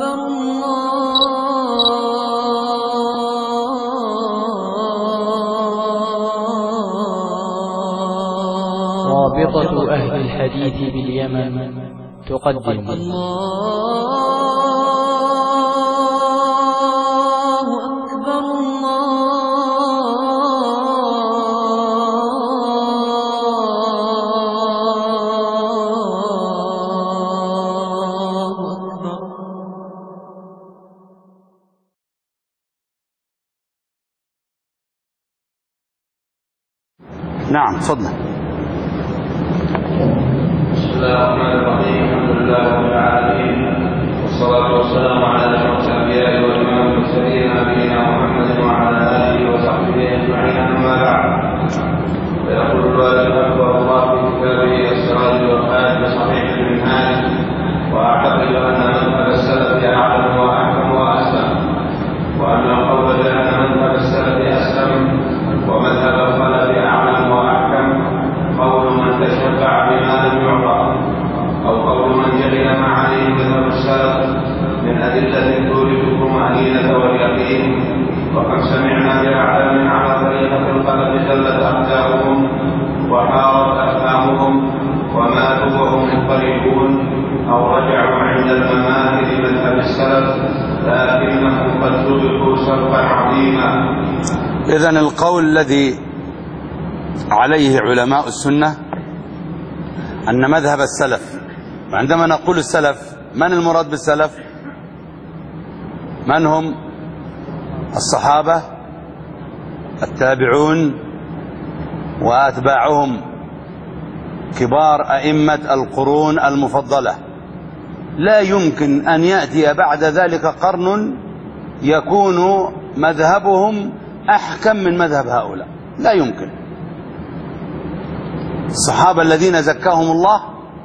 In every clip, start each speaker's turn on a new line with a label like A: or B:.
A: رابطة أهل الحديث باليمن تقدم
B: نعم تفضل.
C: بسم الله الرحمن الرحيم. الحمد لله رب العالمين، والصلاة والسلام على أشرف الأنبياء وإمام المرسلين نبينا محمد وعلى آله وصحبه أجمعين، أما بعد. فيقول الوالد أكبر الله في كتابه السراج والحاج بصحيح المنهاج: وأعتقد أن مذهب السلف أعلم وأحكم وأسلم، وأن القول بأن مذهب السلف أسلم ومذهب الخلف أعلم وأحكم قول من تشفع بما لم يعطى، أو قول من جهل ما عليه مذهب السلف من أدلة تورث الطمأنينة واليقين. وكم سمعنا بأعلم على طريقة الخلف جلت أقدامهم وحارت أفهامهم وماتوا وهم مضطربون أو رجعوا عند الممات لمذهب السلف، لكنهم قد سبقوا سبقا عظيما.
B: إذن القول الذي عليه علماء السنة أن مذهب السلف، وعندما نقول السلف من المراد بالسلف؟ من هم؟ الصحابة، التابعون، وأتباعهم كبار أئمة القرون المفضلة. لا يمكن أن يأتي بعد ذلك قرن يكون مذهبهم أحكم من مذهب هؤلاء، لا يمكن. الصحابة الذين زكاهم الله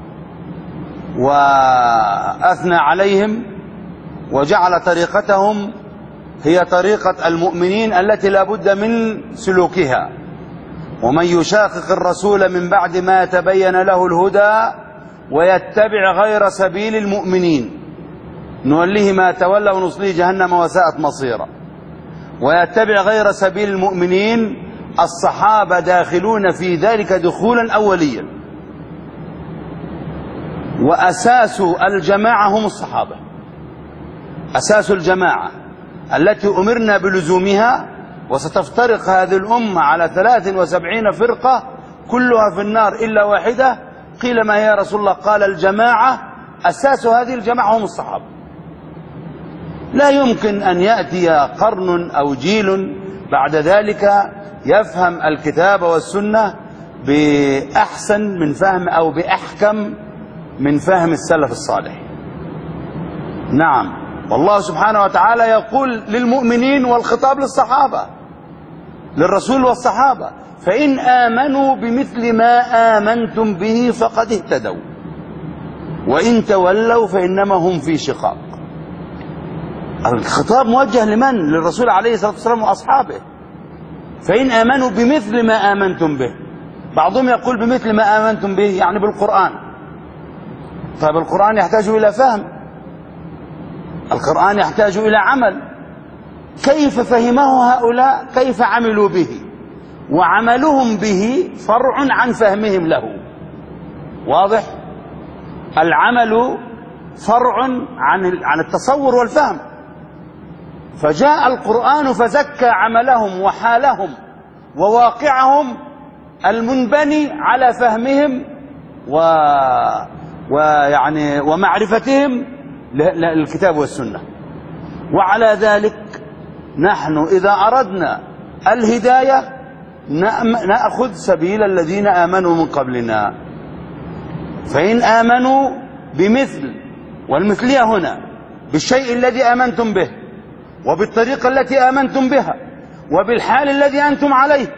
B: وأثنى عليهم وجعل طريقتهم هي طريقة المؤمنين التي لا بد من سلوكها. ومن يشاقق الرسول من بعد ما تبين له الهدى ويتبع غير سبيل المؤمنين نوليه ما تولى ونصليه جهنم وساءت مصيرا. ويتبع غير سبيل المؤمنين، الصحابة داخلون في ذلك دخولا أوليا، وأساس الجماعة هم الصحابة. أساس الجماعة التي أمرنا بلزومها، وستفترق هذه الأمة على 73 فرقة كلها في النار إلا واحدة. قيل ما هي يا رسول الله؟ قال الجماعة. أساس هذه الجماعة هم الصحابة. لا يمكن أن يأتي قرن أو جيل بعد ذلك يفهم الكتاب والسنة بأحسن من فهم أو بأحكم من فهم السلف الصالح. نعم، والله سبحانه وتعالى يقول للمؤمنين، والخطاب للصحابة، للرسول والصحابة: فإن آمنوا بمثل ما آمنتم به فقد اهتدوا وإن تولوا فإنما هم في شقاق. الخطاب موجه لمن؟ للرسول عليه الصلاة والسلام وأصحابه. فإن آمنوا بمثل ما آمنتم به. بعضهم يقول بمثل ما آمنتم به يعني بالقرآن. طيب القرآن يحتاج إلى فهم، القرآن يحتاج إلى عمل. كيف فهمه هؤلاء؟ كيف عملوا به؟ وعملهم به فرع عن فهمهم له. واضح؟ العمل فرع عن التصور والفهم. فجاء القرآن فزكى عملهم وحالهم وواقعهم المنبني على فهمهم ويعني ومعرفتهم للكتاب والسنة. وعلى ذلك نحن إذا أردنا الهداية نأخذ سبيل الذين آمنوا من قبلنا. فإن آمنوا بمثل، والمثلية هنا بالشيء الذي آمنتم به وبالطريقة التي آمنتم بها وبالحال الذي أنتم عليه،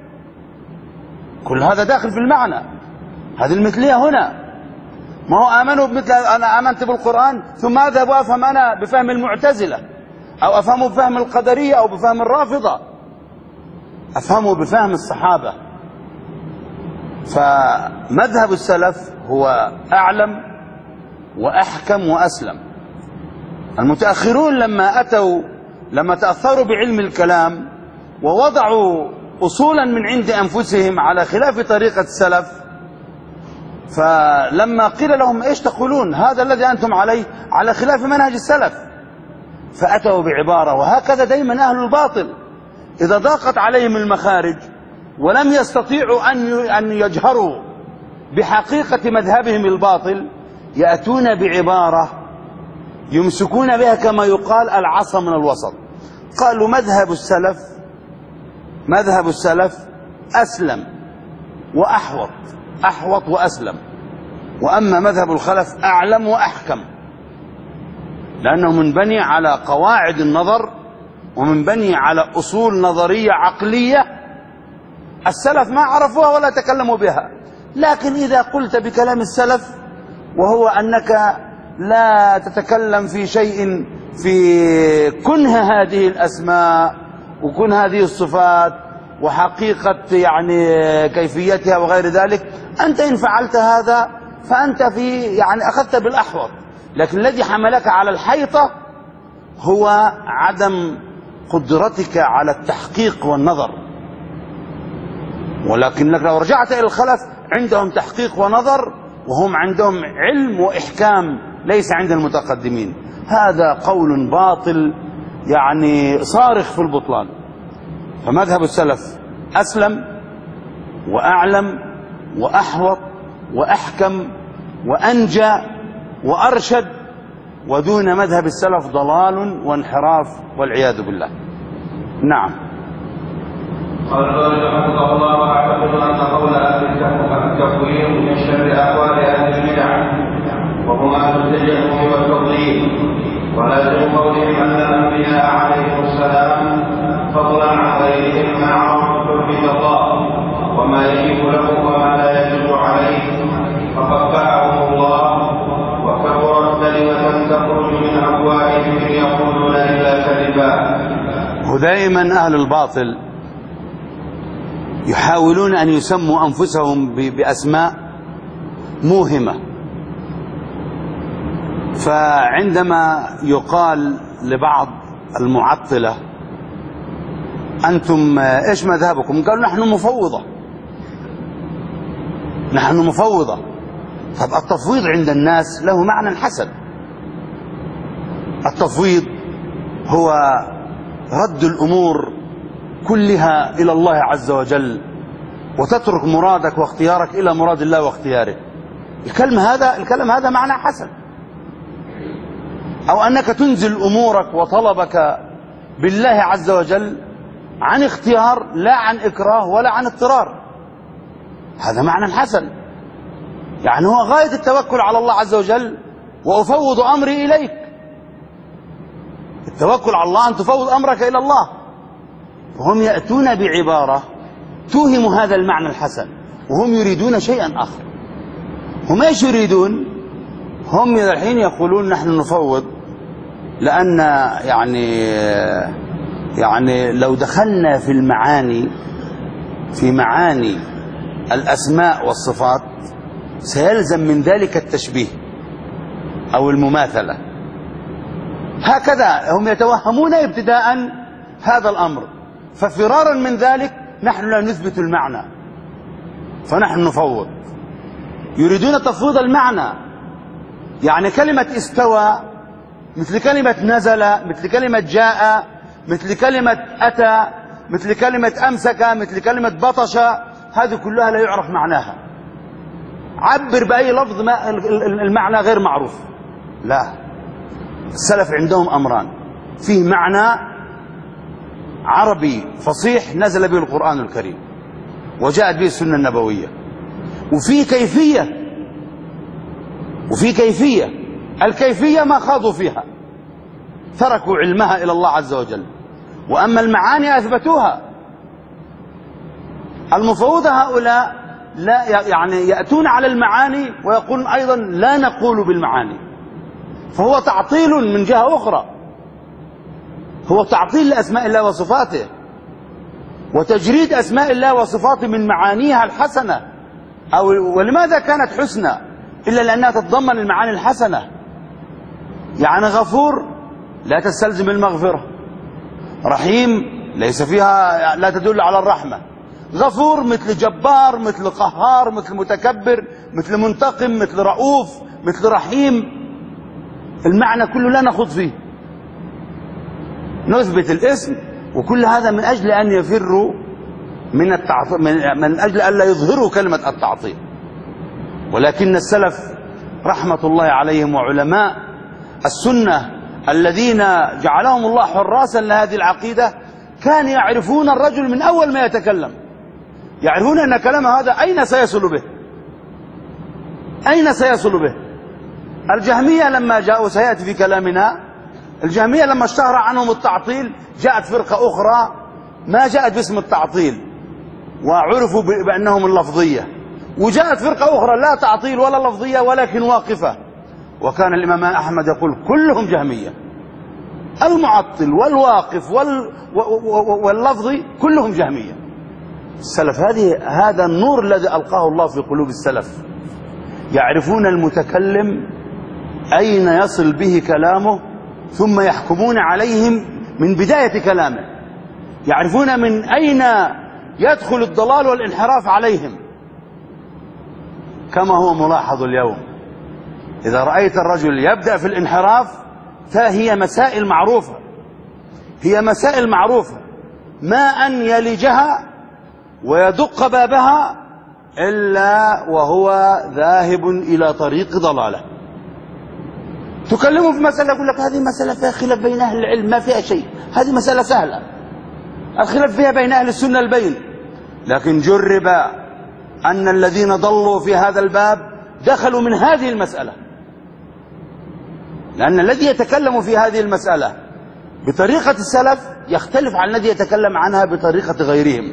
B: كل هذا داخل في المعنى. هذه المثلية هنا. ما هو آمنوا بمثل، أنا آمنت بالقرآن ثم أذهب وأفهم أنا بفهم المعتزلة أو أفهمه بفهم القدرية أو بفهم الرافضة، أفهمه بفهم الصحابة. فمذهب السلف هو أعلم وأحكم وأسلم. المتأخرون لما تأثروا بعلم الكلام ووضعوا أصولا من عند أنفسهم على خلاف طريقة السلف، فلما قيل لهم ايش تقولون هذا الذي أنتم عليه على خلاف منهج السلف، فأتوا بعبارة. وهكذا دائما أهل الباطل إذا ضاقت عليهم المخارج ولم يستطيعوا أن يجهروا بحقيقة مذهبهم الباطل يأتون بعبارة يمسكون بها كما يقال العصا من الوسط. قالوا مذهب السلف أسلم وأحوط، أحوط وأسلم، وأما مذهب الخلف أعلم وأحكم، لأنه منبني على قواعد النظر ومنبني على أصول نظرية عقلية السلف ما عرفوها ولا تكلموا بها. لكن إذا قلت بكلام السلف وهو أنك لا تتكلم في شيء في كنه هذه الأسماء وكنه هذه الصفات وحقيقة يعني كيفيتها وغير ذلك، أنت إن فعلت هذا فأنت أخذت بالأحوط. لكن الذي حملك على الحيطة هو عدم قدرتك على التحقيق والنظر. ولكنك لو رجعت إلى الخلف عندهم تحقيق ونظر، وهم عندهم علم وإحكام ليس عند المتقدمين. هذا قول باطل صارخ في البطلان. فمذهب السلف أسلم وأعلم وأحوط وأحكم وأنجى وأرشد، ودون مذهب السلف ضلال وانحراف والعياذ بالله. نعم.
C: قال رحمه الله: واعتقد ان قول اهل التفويض من شر اقوال اهل البدع وهم اهل التجهم والتضليل، ولازم قولهم ان الانبياء عليهم السلام فضلا عن غيرهم ما عرفوا توحيد الله وما يجب له وما لا يجب عليه، فقبحهم الله وكبرت كلمه تخرج من افواههم ان يقولون الا كذبا.
B: ودائما اهل الباطل يحاولون أن يسموا أنفسهم بأسماء موهمة. فعندما يقال لبعض المعطلة أنتم إيش مذهبكم؟ قالوا نحن مفوضة. طب التفويض عند الناس له معنى حسن. التفويض هو رد الأمور كلها إلى الله عز وجل، وتترك مرادك واختيارك إلى مراد الله واختياره. الكلام هذا معنى حسن. أو أنك تنزل أمورك وطلبك بالله عز وجل عن اختيار لا عن إكراه ولا عن اضطرار، هذا معنى حسن. هو غاية التوكل على الله عز وجل وأفوض أمري إليك. التوكل على الله أن تفوض أمرك إلى الله. وهم يأتون بعبارة توهم هذا المعنى الحسن، وهم يريدون شيئا آخر. هم ايش يريدون؟ هم الحين يقولون نحن نفوض لأن لو دخلنا في معاني الأسماء والصفات سيلزم من ذلك التشبيه أو المماثلة. هكذا هم يتوهمون ابتداء هذا الأمر، ففرارا من ذلك نحن لا نثبت المعنى فنحن نفوض. يريدون تفويض المعنى، كلمة استوى مثل كلمة نزل، مثل كلمة جاء، مثل كلمة أتى، مثل كلمة أمسك، مثل كلمة بطش، هذه كلها لا يعرف معناها. عبر بأي لفظ المعنى غير معروف. لا، السلف عندهم أمران: فيه معنى عربي فصيح نزل به القرآن الكريم وجاءت به السنة النبوية، وفي كيفية الكيفية ما خاضوا فيها، تركوا علمها إلى الله عز وجل. وأما المعاني أثبتوها. المفوضة هؤلاء لا يأتون على المعاني ويقولون أيضا لا نقول بالمعاني، فهو تعطيل من جهة أخرى، هو تعطيل لأسماء الله وصفاته وتجريد أسماء الله وصفاته من معانيها الحسنة. ولماذا كانت حسنى إلا لأنها تتضمن المعاني الحسنة؟ غفور لا تستلزم المغفرة. رحيم ليس فيها، لا تدل على الرحمة. غفور مثل جبار، مثل قهار، مثل متكبر، مثل منتقم، مثل رؤوف، مثل رحيم. المعنى كله لا نخوض فيه، نثبت الاسم، وكل هذا من أجل أن يفروا من التعطيل، من أجل أن لا يظهروا كلمة التعطيل. ولكن السلف رحمة الله عليهم وعلماء السنة الذين جعلهم الله حراسا لهذه العقيدة كانوا يعرفون الرجل من أول ما يتكلم، يعرفون أن كلامه هذا أين سيصل به، أين سيصل به. الجهمية لما جاءوا، سيأتي في كلامنا، الجهمية لما اشتهر عنهم التعطيل جاءت فرقة أخرى ما جاءت باسم التعطيل وعرفوا بأنهم اللفظية، وجاءت فرقة أخرى لا تعطيل ولا لفظية ولكن واقفة، وكان الإمام أحمد يقول كلهم جهمية، المعطل والواقف واللفظي كلهم جهمية. السلف هذا النور الذي ألقاه الله في قلوب السلف، يعرفون المتكلم أين يصل به كلامه ثم يحكمون عليهم من بداية كلامه، يعرفون من أين يدخل الضلال والانحراف عليهم. كما هو ملاحظ اليوم، إذا رأيت الرجل يبدأ في الانحراف فهي مسائل معروفة، هي مسائل معروفة، ما أن يلجها ويدق بابها إلا وهو ذاهب إلى طريق ضلالة. تكلمه في مسألة يقول لك هذه مسألة فيها خلاف بين أهل العلم، ما فيها شيء، هذه مسألة سهلة، الخلاف فيها بين أهل السنة البين. لكن جرب أن الذين ضلوا في هذا الباب دخلوا من هذه المسألة، لأن الذي يتكلم في هذه المسألة بطريقة السلف يختلف عن الذي يتكلم عنها بطريقة غيرهم.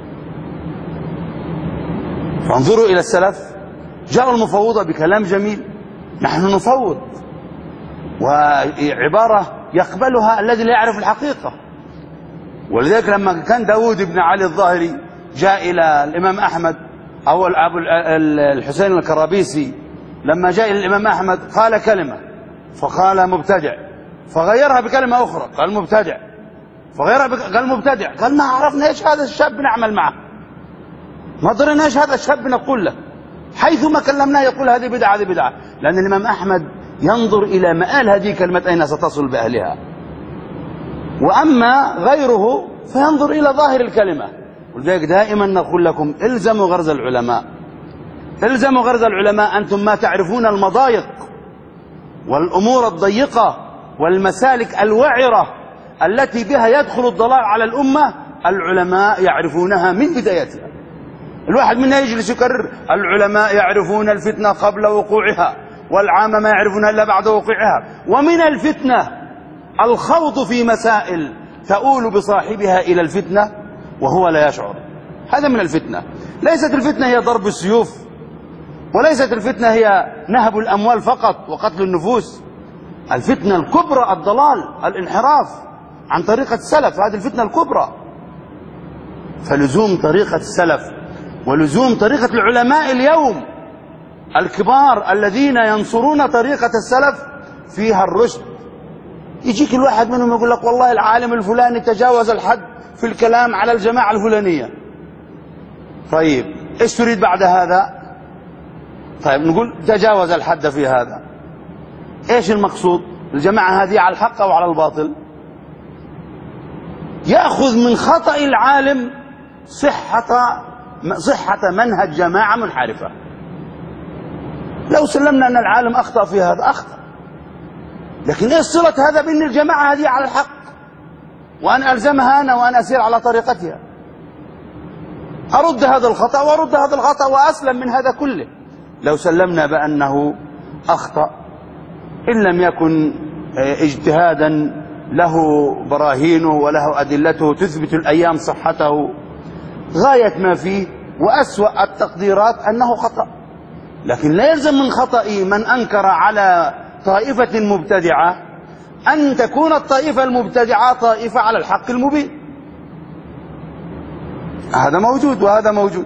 B: فانظروا إلى السلف، جاءوا المفوضة بكلام جميل، نحن نفوض، وعبارة يقبلها الذي لا يعرف الحقيقة. ولذلك لما كان داود بن علي الظاهري جاء إلى الإمام أحمد، أو أبو الحسين الكرابيسي لما جاء إلى الإمام أحمد قال كلمة فقال مبتدع، فغيرها بكلمة أخرى قال مبتدع، فغيرها قال مبتدع، قال ما عرفنا إيش هذا الشاب نعمل معه، ما درنا إيش هذا الشاب نقول له، حيثما كلمناه يقول هذه بدعة هذه بدعة. لأن الإمام أحمد ينظر إلى مآل هذه كلمة أين ستصل بأهلها، وأما غيره فينظر إلى ظاهر الكلمة. ولذلك دائما نقول لكم الزموا غرز العلماء، الزموا غرز العلماء. أنتم ما تعرفون المضايق والأمور الضيقة والمسالك الوعرة التي بها يدخل الضلال على الأمة، العلماء يعرفونها من بدايتها. الواحد منا يجلس يكرر العلماء يعرفون الفتنة قبل وقوعها، والعامة ما يعرفونها إلا بعد وقوعها. ومن الفتنة الخوض في مسائل تؤول بصاحبها إلى الفتنة وهو لا يشعر، هذا من الفتنة. ليست الفتنة هي ضرب السيوف، وليست الفتنة هي نهب الأموال فقط وقتل النفوس. الفتنة الكبرى الضلال، الانحراف عن طريقة السلف، هذه الفتنة الكبرى. فلزوم طريقة السلف ولزوم طريقة العلماء اليوم الكبار الذين ينصرون طريقة السلف فيها الرشد. يجيك الواحد منهم يقول لك والله العالم الفلاني تجاوز الحد في الكلام على الجماعة الفلانية. طيب ايش تريد بعد هذا؟ طيب نقول تجاوز الحد في هذا، ايش المقصود؟ الجماعة هذه على الحق او على الباطل؟ يأخذ من خطأ العالم صحة منهج جماعة منحرفة. لو سلمنا أن العالم أخطأ في هذا أخطأ، لكن إيش صلة هذا بأن الجماعة هذه على الحق وأن ألزمها أنا وأن أسير على طريقتها؟ أرد هذا الخطأ وأرد هذا الخطأ وأسلم من هذا كله. لو سلمنا بأنه أخطأ إن لم يكن اجتهادا له براهينه وله أدلته تثبت الأيام صحته، غاية ما فيه وأسوأ التقديرات أنه خطأ. لكن لا يلزم من خطأ من أنكر على طائفة مبتدعة أن تكون الطائفة المبتدعة طائفة على الحق المبين. هذا موجود وهذا موجود.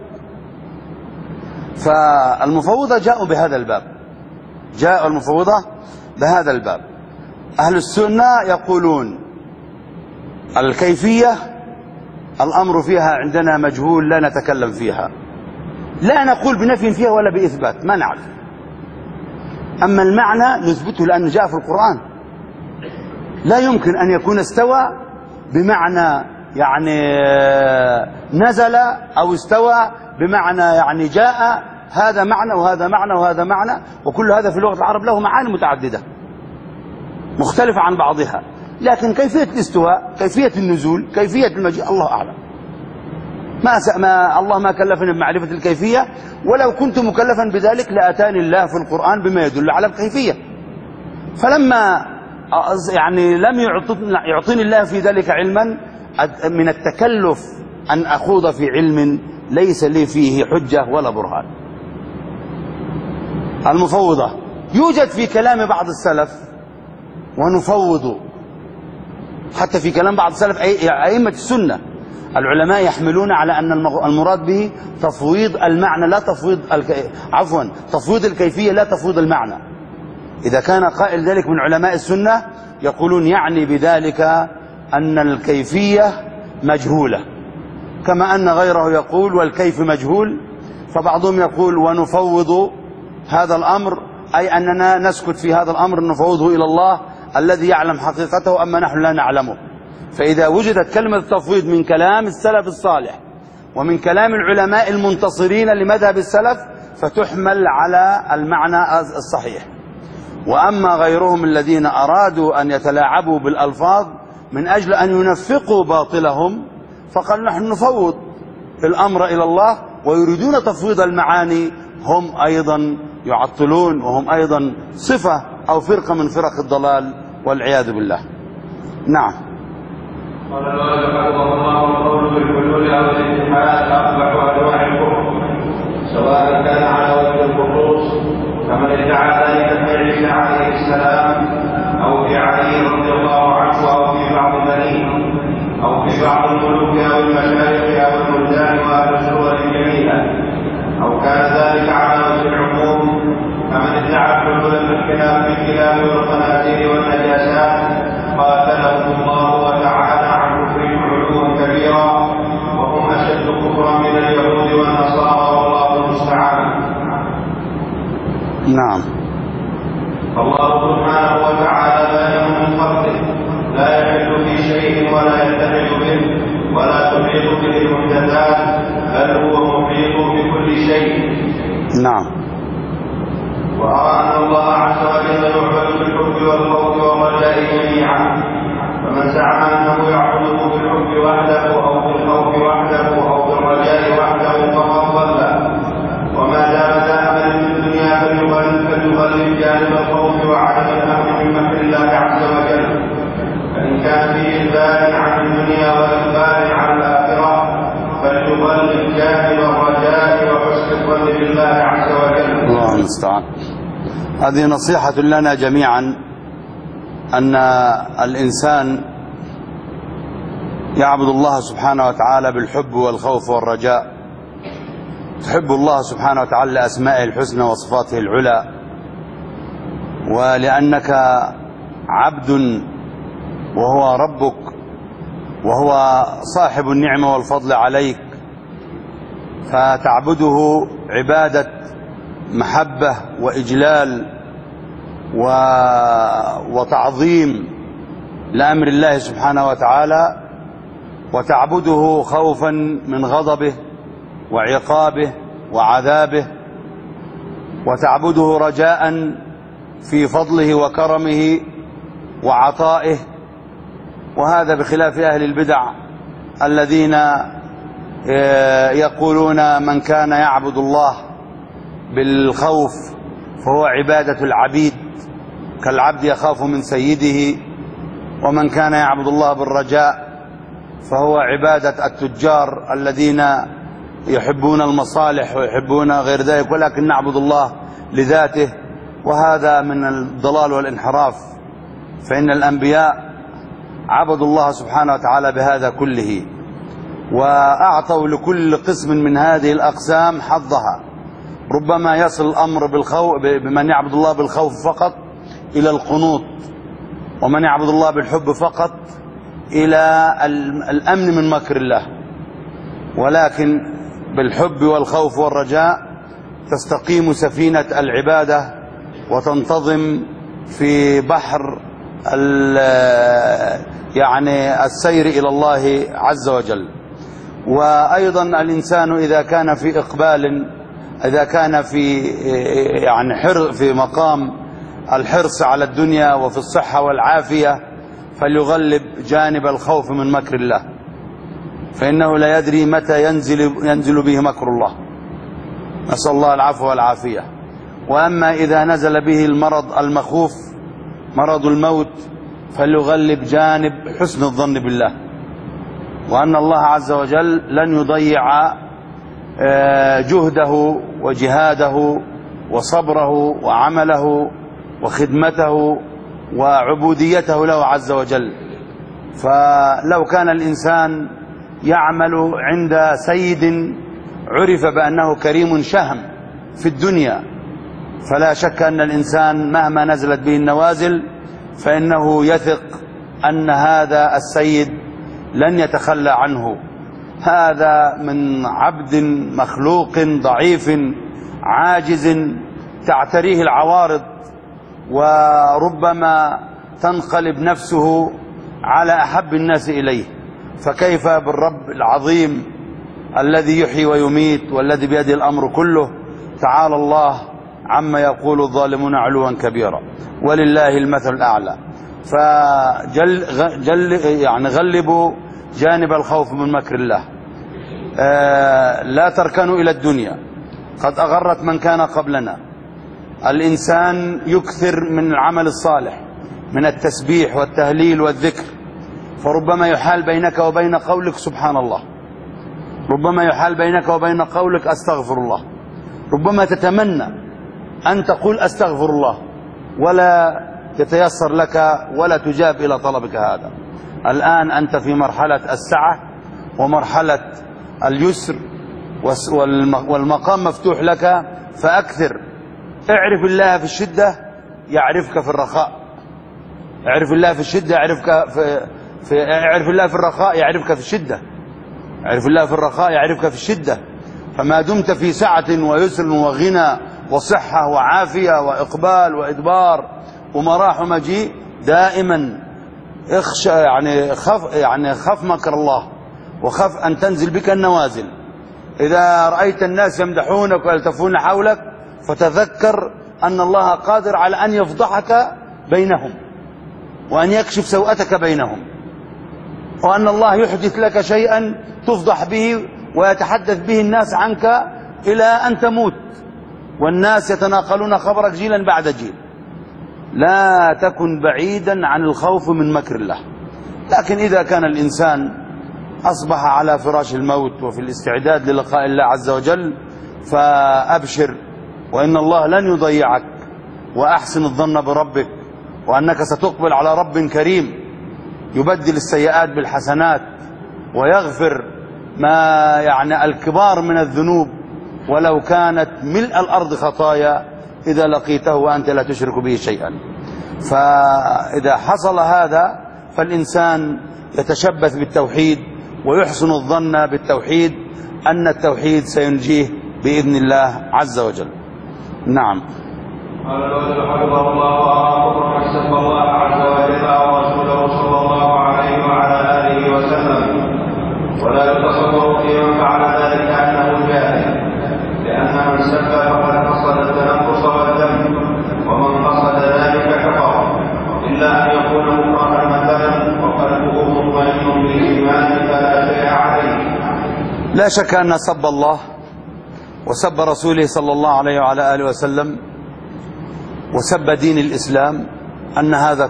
B: فالمفوضة جاءوا بهذا الباب، جاءوا المفوضة بهذا الباب، أهل السنة يقولون الكيفية الأمر فيها عندنا مجهول لا نتكلم فيها، لا نقول بنفي فيها ولا بإثبات، ما نعرف. أما المعنى نثبته لأنه جاء في القرآن. لا يمكن أن يكون استوى بمعنى يعني نزل، أو استوى بمعنى يعني جاء. هذا معنى وهذا معنى وهذا معنى، وكل هذا في لغة العرب له معاني متعددة مختلفة عن بعضها. لكن كيفية الاستواء، كيفية النزول، كيفية المجيء، الله أعلم. الله ما كلفني بمعرفة الكيفية، ولو كنت مكلفا بذلك لأتاني الله في القرآن بما يدل على الكيفية. فلما يعني لم يعطيني الله في ذلك علما من التكلف أن أخوض في علم ليس لي فيه حجة ولا برهان. المفوضة يوجد في كلام بعض السلف، ونفوض حتى في كلام بعض السلف أئمة السنة. العلماء يحملون على أن المراد به تفويض المعنى لا تفويض تفويض الكيفية لا تفويض المعنى. إذا كان قائل ذلك من علماء السنة يقولون يعني بذلك أن الكيفية مجهولة، كما أن غيره يقول والكيف مجهول. فبعضهم يقول ونفوض هذا الأمر، أي أننا نسكت في هذا الأمر نفوضه إلى الله الذي يعلم حقيقته، أما نحن لا نعلمه. فإذا وجدت كلمة التفويض من كلام السلف الصالح ومن كلام العلماء المنتصرين لمذهب السلف فتحمل على المعنى الصحيح. وأما غيرهم الذين أرادوا أن يتلاعبوا بالألفاظ من أجل أن ينفقوا باطلهم فقال نحن نفوض الأمر إلى الله، ويريدون تفويض المعاني. هم أيضا يعطلون، وهم أيضا صفة أو فرقة من فرق الضلال والعياذ بالله. نعم.
C: قال المؤلف رحمه الله: القول بالحلول او الاتحاد اقبح انواع الكفر، سواء كان على وجه الخصوص كمن ادعى ذلك في عيسى عليه السلام، او في علي رضي الله عنه، او في بعض بنيه، او في بعض الملوك او المشايخ او البلدان واهل الصور الجميله، او كان ذلك على وجه العموم كمن ادعى الحلول في الكلاب والخنازير والنجاسات، قاتلهم الله وتعالى عن كفرهم علوا كبيرا، وهم اشد كفرا من اليهود والنصارى، والله المستعان.
B: نعم.
C: فالله سبحانه وتعالى بائن من خلقه، لا يحل في شيء ولا يلتحق به ولا تحيط به المحدثات، بل هو محيط بكل شيء.
B: نعم.
C: وأرى أن الله عز وجل يعبد بالحب والخوف والرجاء جميعا، فمن زعم أنه يعبده بالحب وحده أو بالخوف وحده أو بالرجاء وحده فقد ضل. وما دام ذا أمل في الدنيا فليغلب جانب الخوف وعدم الأمن من مكر الله عز وجل، فإن كان فيه إقبال عن الدنيا وإقبال عن الآخرة فليغلب جانب الرجاء وحسن الظن بالله عز وجل.
B: الله المستعان. هذه نصيحة لنا جميعا، أن الإنسان يعبد الله سبحانه وتعالى بالحب والخوف والرجاء. تحب الله سبحانه وتعالى لأسمائه الحسنى وصفاته العلى، ولأنك عبد وهو ربك وهو صاحب النعمة والفضل عليك، فتعبده عبادة محبة وإجلال وتعظيم لأمر الله سبحانه وتعالى، وتعبده خوفا من غضبه وعقابه وعذابه، وتعبده رجاء في فضله وكرمه وعطائه. وهذا بخلاف أهل البدع الذين يقولون من كان يعبد الله بالخوف فهو عبادة العبيد، كالعبد يخاف من سيده، ومن كان يعبد الله بالرجاء فهو عبادة التجار الذين يحبون المصالح ويحبون غير ذلك، ولكن نعبد الله لذاته. وهذا من الضلال والانحراف، فإن الأنبياء عبدوا الله سبحانه وتعالى بهذا كله، وأعطوا لكل قسم من هذه الأقسام حظها. ربما يصل الأمر بمن يعبد الله بالخوف فقط إلى القنوط ومن يعبد الله بالحب فقط إلى الأمن من مكر الله، ولكن بالحب والخوف والرجاء تستقيم سفينة العبادة وتنتظم في بحر يعني السير إلى الله عز وجل. وأيضا الإنسان إذا كان في إقبال، إذا كان في يعني في مقام الحرص على الدنيا وفي الصحة والعافية، فليغلب جانب الخوف من مكر الله، فإنه لا يدري متى ينزل به مكر الله، نسأل الله العفو والعافية. وأما إذا نزل به المرض المخوف، مرض الموت، فليغلب جانب حسن الظن بالله، وأن الله عز وجل لن يضيع جهده وجهاده وصبره وعمله وخدمته وعبوديته له عز وجل. فلو كان الإنسان يعمل عند سيد عرف بأنه كريم شهم في الدنيا، فلا شك أن الإنسان مهما نزلت به النوازل فإنه يثق أن هذا السيد لن يتخلى عنه. هذا من عبد مخلوق ضعيف عاجز تعتريه العوارض، وربما تنقلب نفسه على أحب الناس إليه، فكيف بالرب العظيم الذي يحيي ويميت والذي بيده الأمر كله؟ تعالى الله عما يقول الظالمون علوا كبيرا، ولله المثل الأعلى. يعني غلبوا جانب الخوف من مكر الله. لا تركنوا إلى الدنيا، قد أغرت من كان قبلنا. الإنسان يكثر من العمل الصالح، من التسبيح والتهليل والذكر، فربما يحال بينك وبين قولك سبحان الله، ربما يحال بينك وبين قولك أستغفر الله، ربما تتمنى أن تقول أستغفر الله ولا يتيسر لك ولا تجاب إلى طلبك هذا. الآن أنت في مرحلة السعة ومرحلة اليسر والمقام مفتوح لك، فأكثر. اعرف الله في الشدة يعرفك في الرخاء، اعرف الله في الشدة يعرفك اعرف الله في الرخاء يعرفك في الشدة، اعرف الله في الرخاء يعرفك في الشدة. فما دمت في سعة ويسر وغنى وصحة وعافية وإقبال وإدبار ومراح ومجيء، دائما اخشى يعني خف مكر الله، وخف أن تنزل بك النوازل. إذا رأيت الناس يمدحونك ويلتفون حولك فتذكر أن الله قادر على أن يفضحك بينهم وأن يكشف سوءتك بينهم، وأن الله يحدث لك شيئا تفضح به ويتحدث به الناس عنك إلى أن تموت، والناس يتناقلون خبرك جيلا بعد جيل. لا تكن بعيدا عن الخوف من مكر الله. لكن إذا كان الإنسان أصبح على فراش الموت وفي الاستعداد للقاء الله عز وجل، فأبشر، وإن الله لن يضيعك، وأحسن الظن بربك، وأنك ستقبل على رب كريم يبدل السيئات بالحسنات ويغفر ما يعني الكبار من الذنوب ولو كانت ملء الأرض خطايا إذا لقيته وأنت لا تشرك به شيئا. فإذا حصل هذا فالإنسان يتشبث بالتوحيد ويحسن الظن بالتوحيد أن التوحيد سينجيه بإذن الله عز وجل. نعم.
C: قال الوزير حفظه الله وأعطى من سب الله عز وجل ورسوله صلى الله عليه وعلى آله وسلم، ولا يتصور في من فعل ذلك أنه جاهل، لأن من سب فقد قصد التنقص والذم، ومن قصد ذلك كفر، إلا أن يكون مكرها مثلا وقلبه مطمئن بالإيمان فلا شيء عليه.
B: لا شك أن سب الله وسب رسوله صلى الله عليه وعلى آله وسلم وسب دين الإسلام أن هذا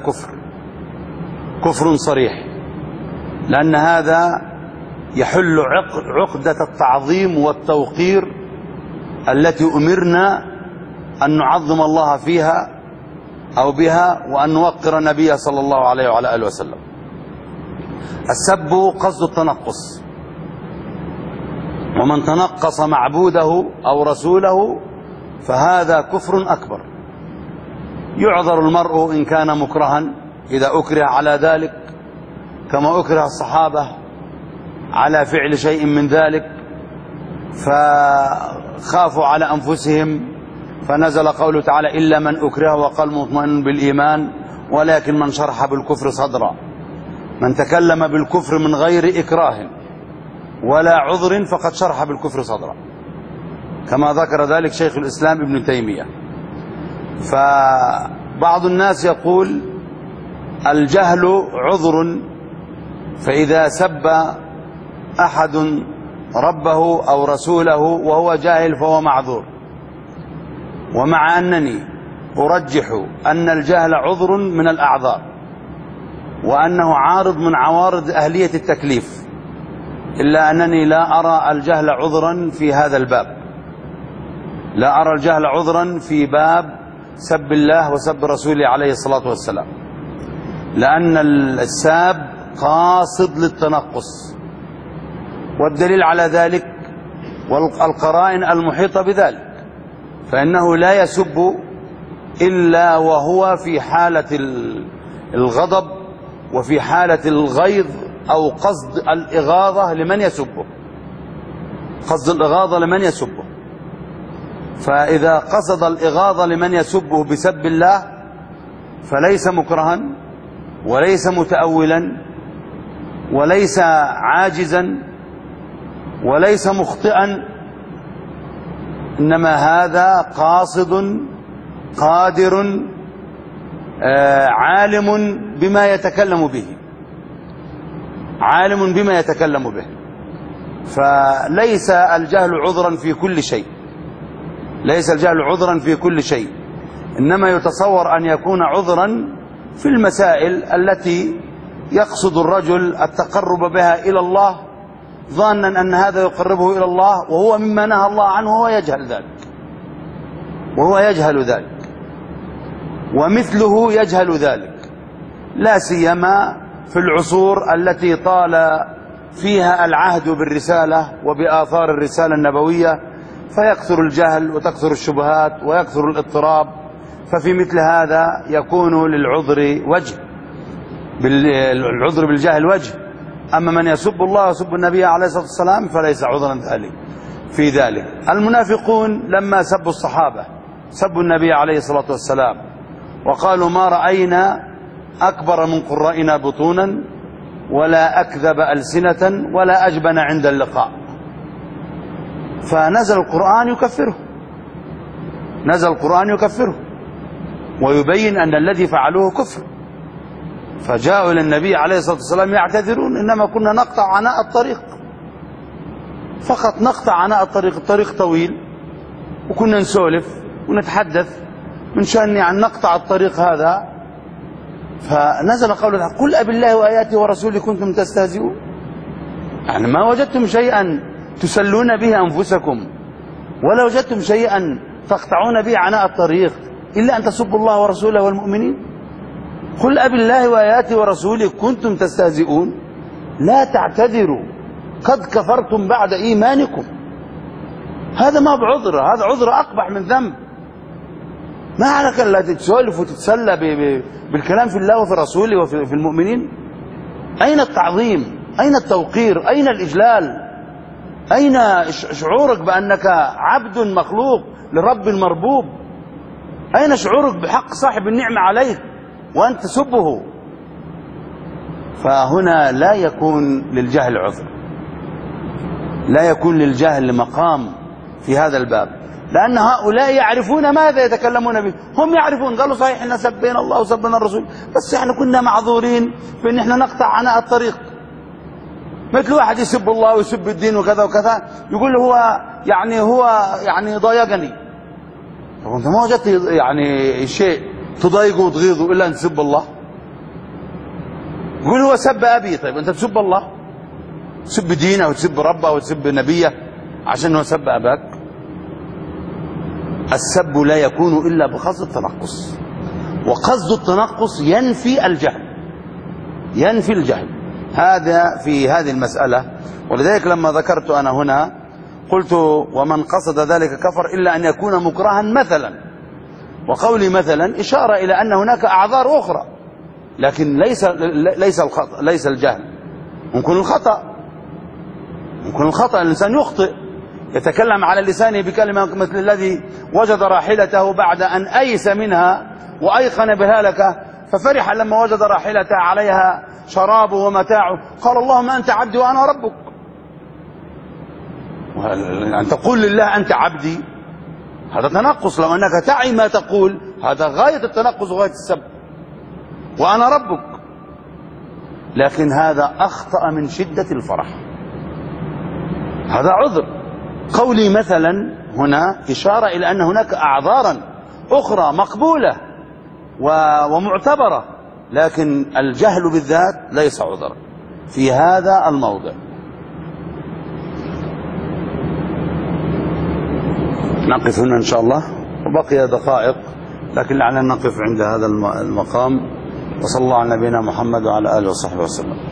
B: كفر صريح، لأن هذا يحل عقدة التعظيم والتوقير التي أمرنا أن نعظم الله فيها أو بها، وأن نوقر النبي صلى الله عليه وعلى آله وسلم. السب قصد التنقص، ومن تنقص معبوده أو رسوله فهذا كفر أكبر. يعذر المرء إن كان مكرها إذا أكره على ذلك، كما أكره الصحابة على فعل شيء من ذلك فخافوا على أنفسهم، فنزل قوله تعالى: إلا من أكره وقلب مطمئن بالإيمان ولكن من شرح بالكفر صدرا. من تكلم بالكفر من غير إكراه ولا عذر فقد شرح بالكفر صدرا، كما ذكر ذلك شيخ الإسلام ابن تيمية. فبعض الناس يقول الجهل عذر، فإذا سب أحد ربه أو رسوله وهو جاهل فهو معذور. ومع أنني أرجح أن الجهل عذر من الأعذار، وأنه عارض من عوارض أهلية التكليف، إلا أنني لا أرى الجهل عذرا في هذا الباب، لا أرى الجهل عذرا في باب سب الله وسب رسوله عليه الصلاة والسلام، لأن الساب قاصد للتنقص، والدليل على ذلك والقرائن المحيطة بذلك، فإنه لا يسب إلا وهو في حالة الغضب وفي حالة الغيظ أو قصد الإغاظة لمن يسبه، قصد الإغاظة لمن يسبه. فإذا قصد الإغاظة لمن يسبه بسب الله فليس مكرها وليس متأولا وليس عاجزا وليس مخطئا، إنما هذا قاصد قادر عالم بما يتكلم به، عالم بما يتكلم به. فليس الجهل عذرا في كل شيء، ليس الجهل عذرا في كل شيء، إنما يتصور أن يكون عذرا في المسائل التي يقصد الرجل التقرب بها إلى الله ظانا أن هذا يقربه إلى الله، وهو مما نهى الله عنه وهو يجهل ذلك، وهو يجهل ذلك، ومثله يجهل ذلك، لا سيما في العصور التي طال فيها العهد بالرسالة وبآثار الرسالة النبوية، فيكثر الجهل وتكثر الشبهات ويكثر الاضطراب. ففي مثل هذا يكون للعذر وجه، العذر بالجهل وجه. أما من يسب الله ويسب النبي عليه الصلاة والسلام فليس عذرا ذلك في ذلك. المنافقون لما سبوا الصحابة سبوا النبي عليه الصلاة والسلام وقالوا: ما رأينا أكبر من قرائنا بطونا ولا أكذب ألسنة ولا أجبن عند اللقاء. فنزل القرآن يكفره، نزل القرآن يكفره ويبين أن الذي فعلوه كفر. فجاءوا إلى النبي عليه الصلاة والسلام يعتذرون: إنما كنا نقطع عناء الطريق، فقط نقطع عناء الطريق، الطريق طويل وكنا نسولف ونتحدث من شأن يعني نقطع الطريق هذا. فنزل قوله: قل أبالله وآياته ورسوله كنتم تستهزئون. يعني ما وجدتم شيئا تسلون به أنفسكم ولا وجدتم شيئا تقطعون به عناء الطريق إلا أن تسبوا الله ورسوله والمؤمنين. قل أبالله وآياته ورسوله كنتم تستهزئون لا تعتذروا قد كفرتم بعد إيمانكم. هذا ما بعذر، هذا عذر أقبح من ذنب. ما عليك ألا تتسولف وتتسلى بالكلام في الله وفي رسوله وفي المؤمنين. أين التعظيم؟ أين التوقير؟ أين الإجلال؟ أين شعورك بأنك عبد مخلوق لرب المربوب؟ أين شعورك بحق صاحب النعمة عليك وأنت تسبه؟ فهنا لا يكون للجهل عذر، لا يكون للجهل مقام في هذا الباب، لأن هؤلاء يعرفون ماذا يتكلمون به. هم يعرفون، قالوا: صحيح احنا سبينا الله وسبنا الرسول، بس احنا كنا معذورين في ان احنا نقطع عناء الطريق. مثل واحد يسب الله ويسب الدين وكذا وكذا، يقول هو يعني ضايقني. طب انت ما وجدت يعني شيء تضايقه وتغيظه الا ان تسب الله؟ يقول هو سب ابي. طيب انت تسب الله؟ تسب دينه وتسب ربه وتسب نبيه عشان هو سب اباك؟ السب لا يكون الا بقصد التنقص، وقصد التنقص ينفي الجهل، ينفي الجهل. هذا في هذه المسألة. ولذلك لما ذكرت أنا هنا قلت: ومن قصد ذلك كفر إلا أن يكون مكرها مثلا. وقولي مثلا إشارة إلى أن هناك أعذار أخرى، لكن ليس الجهل. ممكن الخطأ الإنسان يخطئ، يتكلم على لسانه بكلمة مثل الذي وجد راحلته بعد أن أيس منها وأيقن بهالكه، ففرح لما وجد راحلته عليها شرابه ومتاعه، قال اللهم أنت عبدي وأنا ربك. أن تقول لله أنت عبدي هذا تنقص، لو أنك تعي ما تقول هذا غاية التنقص وغاية السب. وأنا ربك، لكن هذا أخطأ من شدة الفرح، هذا عذر. قولي مثلا هنا إشارة إلى أن هناك أعذارا أخرى مقبولة ومعتبرة، لكن الجهل بالذات ليس عذرا في هذا الموضع. نقف هنا إن شاء الله، وبقي دقائق، لكن لعلنا نقف عند هذا المقام. وصلى الله على نبينا محمد وعلى آله وصحبه وسلم.